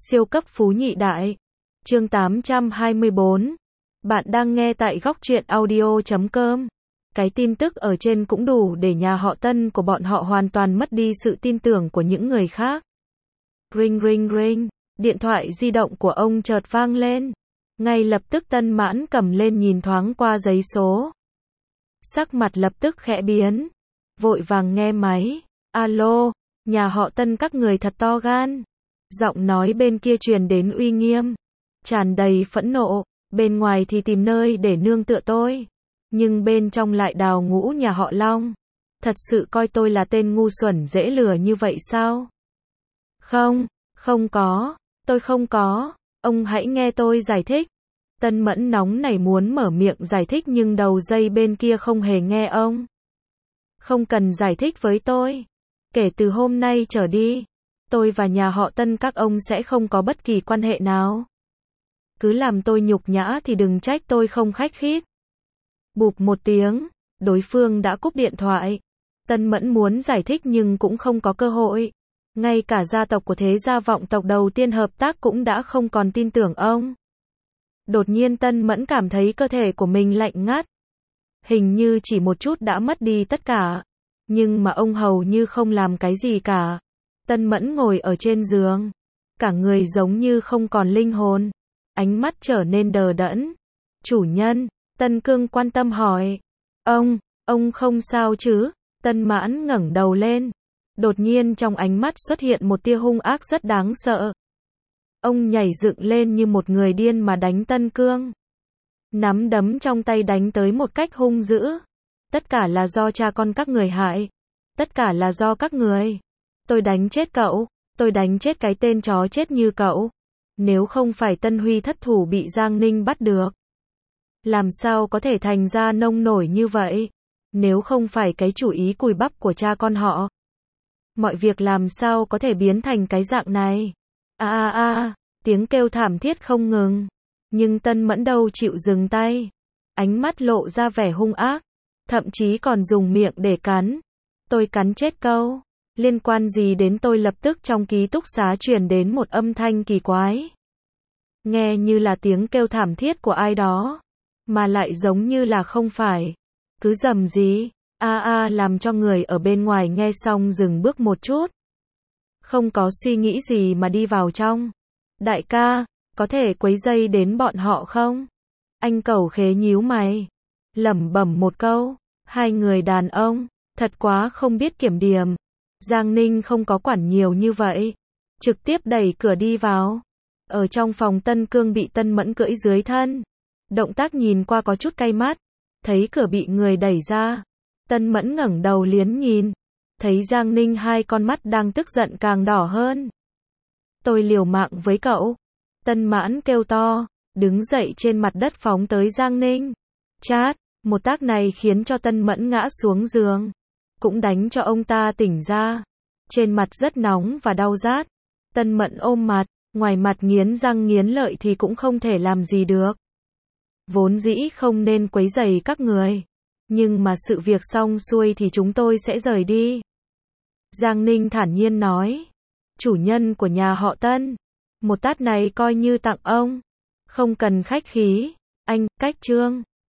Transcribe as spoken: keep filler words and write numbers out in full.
Siêu cấp phú nhị đại. Chương tám trăm hai mươi bốn. Bạn đang nghe tại góc truyện audio chấm com. Cái tin tức ở trên cũng đủ để nhà họ Tân của bọn họ hoàn toàn mất đi sự tin tưởng của những người khác. Ring ring ring, điện thoại di động của ông chợt vang lên. Ngay lập tức Tân Mãn cầm lên nhìn thoáng qua giấy số. Sắc mặt lập tức khẽ biến. Vội vàng nghe máy. Alo, nhà họ Tân các người thật to gan. Giọng nói bên kia truyền đến uy nghiêm, tràn đầy phẫn nộ, bên ngoài thì tìm nơi để nương tựa tôi, nhưng bên trong lại đào ngũ nhà họ Long. Thật sự coi tôi là tên ngu xuẩn dễ lừa như vậy sao? Không, không có, tôi không có, ông hãy nghe tôi giải thích. Tân Mẫn nóng nảy muốn mở miệng giải thích nhưng đầu dây bên kia không hề nghe ông. Không cần giải thích với tôi. Kể từ hôm nay trở đi, tôi và nhà họ Tân các ông sẽ không có bất kỳ quan hệ nào. Cứ làm tôi nhục nhã thì đừng trách tôi không khách khí. Bụp một tiếng, đối phương đã cúp điện thoại. Tân Mẫn muốn giải thích nhưng cũng không có cơ hội. Ngay cả gia tộc của thế gia vọng tộc đầu tiên hợp tác cũng đã không còn tin tưởng ông. Đột nhiên Tân Mẫn cảm thấy cơ thể của mình lạnh ngắt. Hình như chỉ một chút đã mất đi tất cả. Nhưng mà ông hầu như không làm cái gì cả. Tân Mẫn ngồi ở trên giường. Cả người giống như không còn linh hồn. Ánh mắt trở nên đờ đẫn. Chủ nhân, Tân Cương quan tâm hỏi. Ông, ông không sao chứ? Tân Mãn ngẩng đầu lên. Đột nhiên trong ánh mắt xuất hiện một tia hung ác rất đáng sợ. Ông nhảy dựng lên như một người điên mà đánh Tân Cương. Nắm đấm trong tay đánh tới một cách hung dữ. Tất cả là do cha con các người hại. Tất cả là do các người. Tôi đánh chết cậu, tôi đánh chết cái tên chó chết như cậu. Nếu không phải Tân Huy thất thủ bị Giang Ninh bắt được, làm sao có thể thành ra nông nổi như vậy? Nếu không phải cái chủ ý cùi bắp của cha con họ, mọi việc làm sao có thể biến thành cái dạng này? A a a, tiếng kêu thảm thiết không ngừng. Nhưng Tân Mẫn đâu chịu dừng tay. Ánh mắt lộ ra vẻ hung ác, thậm chí còn dùng miệng để cắn. Tôi cắn chết câu. Liên quan gì đến tôi? Lập tức trong ký túc xá truyền đến một âm thanh kỳ quái. Nghe như là tiếng kêu thảm thiết của ai đó, mà lại giống như là không phải. Cứ rầm gì, a a làm cho người ở bên ngoài nghe xong dừng bước một chút. Không có suy nghĩ gì mà đi vào trong. Đại ca, có thể quấy rầy đến bọn họ không? Anh Cẩu Khế nhíu mày, lẩm bẩm một câu. Hai người đàn ông, thật quá không biết kiểm điểm. Giang Ninh không có quản nhiều như vậy. Trực tiếp đẩy cửa đi vào. Ở trong phòng Tân Cương bị Tân Mẫn cưỡi dưới thân. Động tác nhìn qua có chút cay mắt. Thấy cửa bị người đẩy ra. Tân Mẫn ngẩng đầu liếc nhìn. Thấy Giang Ninh hai con mắt đang tức giận càng đỏ hơn. Tôi liều mạng với cậu. Tân Mãn kêu to. Đứng dậy trên mặt đất phóng tới Giang Ninh. Chát, một tác này khiến cho Tân Mẫn ngã xuống giường. Cũng đánh cho ông ta tỉnh ra. Trên mặt rất nóng và đau rát. Tân Mẫn ôm mặt, ngoài mặt nghiến răng nghiến lợi thì cũng không thể làm gì được. Vốn dĩ không nên quấy rầy các người. Nhưng mà sự việc xong xuôi thì chúng tôi sẽ rời đi. Giang Ninh thản nhiên nói. Chủ nhân của nhà họ Tân. Một tát này coi như tặng ông. Không cần khách khí. Anh, cách trương.